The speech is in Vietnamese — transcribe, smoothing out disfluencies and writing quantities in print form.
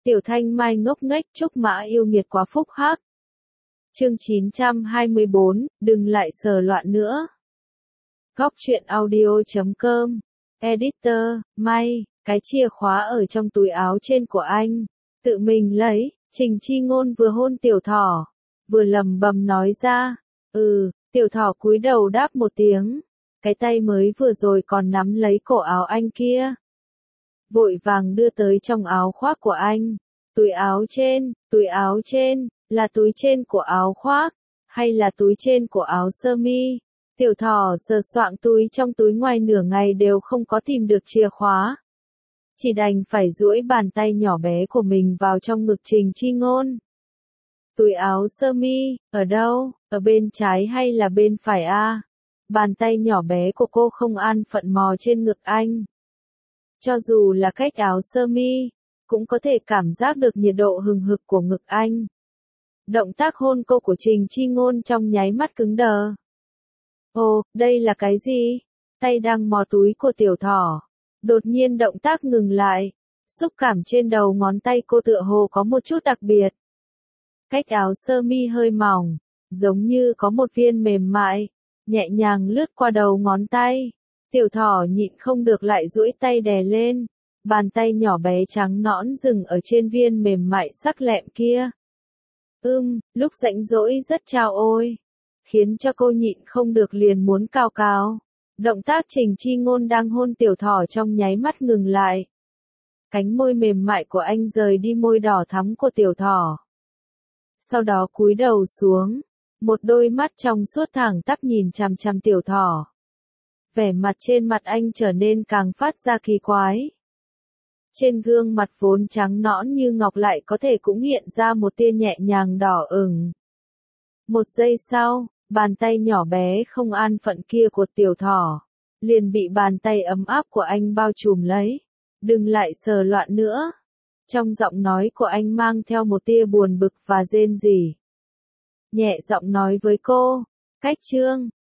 Tiểu Thanh Mai ngốc nghếch Trúc Mã yêu nghiệt quá phúc hắc. Chương 924, đừng lại sờ loạn nữa. Góc truyện audio.com. Editor, May, cái chìa khóa ở trong túi áo trên của anh. Tự mình lấy, Trình Chi Ngôn vừa hôn Tiểu Thỏ, vừa lầm bầm nói ra. Tiểu Thỏ cúi đầu đáp một tiếng. Cái tay mới vừa rồi còn nắm lấy cổ áo anh kia, vội vàng đưa tới trong áo khoác của anh. Túi áo trên, là túi trên của áo khoác, hay là túi trên của áo sơ mi? Tiểu Thỏ sờ soạng túi trong túi ngoài nửa ngày đều không có tìm được chìa khóa. Chỉ đành phải duỗi bàn tay nhỏ bé của mình vào trong ngực Trình Chi Ngôn. Túi áo sơ mi, ở đâu, ở bên trái hay là bên phải a? Bàn tay nhỏ bé của cô không an phận mò trên ngực anh. Cho dù là cách áo sơ mi, cũng có thể cảm giác được nhiệt độ hừng hực của ngực anh. Động tác hôn cô của Trình Chi Ngôn trong nháy mắt cứng đờ. Ồ, đây là cái gì? Tay đang mò túi của Tiểu Thỏ. Đột nhiên động tác ngừng lại. Xúc cảm trên đầu ngón tay cô tựa hồ có một chút đặc biệt. Cách áo sơ mi hơi mỏng, giống như có một viên mềm mại, nhẹ nhàng lướt qua đầu ngón tay. Tiểu Thỏ nhịn không được lại duỗi tay đè lên. Bàn tay nhỏ bé trắng nõn dừng ở trên viên mềm mại sắc lẹm kia. Lúc rảnh rỗi rất chao ôi. Khiến cho cô nhịn không được liền muốn cào cào. Động tác Trình Chi Ngôn đang hôn Tiểu Thỏ trong nháy mắt ngừng lại. Cánh môi mềm mại của anh rời đi môi đỏ thắm của Tiểu Thỏ. Sau đó cúi đầu xuống. Một đôi mắt trong suốt thẳng tắp nhìn chằm chằm Tiểu Thỏ. Vẻ mặt trên mặt anh trở nên càng phát ra kỳ quái. Trên gương mặt vốn trắng nõn như ngọc lại có thể cũng hiện ra một tia nhẹ nhàng đỏ ửng. Một giây sau, bàn tay nhỏ bé không an phận kia của Tiểu Thỏ liền bị bàn tay ấm áp của anh bao trùm lấy. Đừng lại sờ loạn nữa. Trong giọng nói của anh mang theo một tia buồn bực và rên rỉ. Nhẹ giọng nói với cô. Cách chương